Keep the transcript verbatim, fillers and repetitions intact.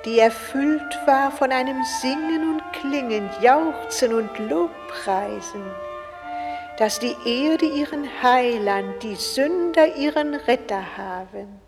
die erfüllt war von einem Singen und Klingen, Jauchzen und Lobpreisen, dass die Erde ihren Heiland, die Sünder ihren Retter haben.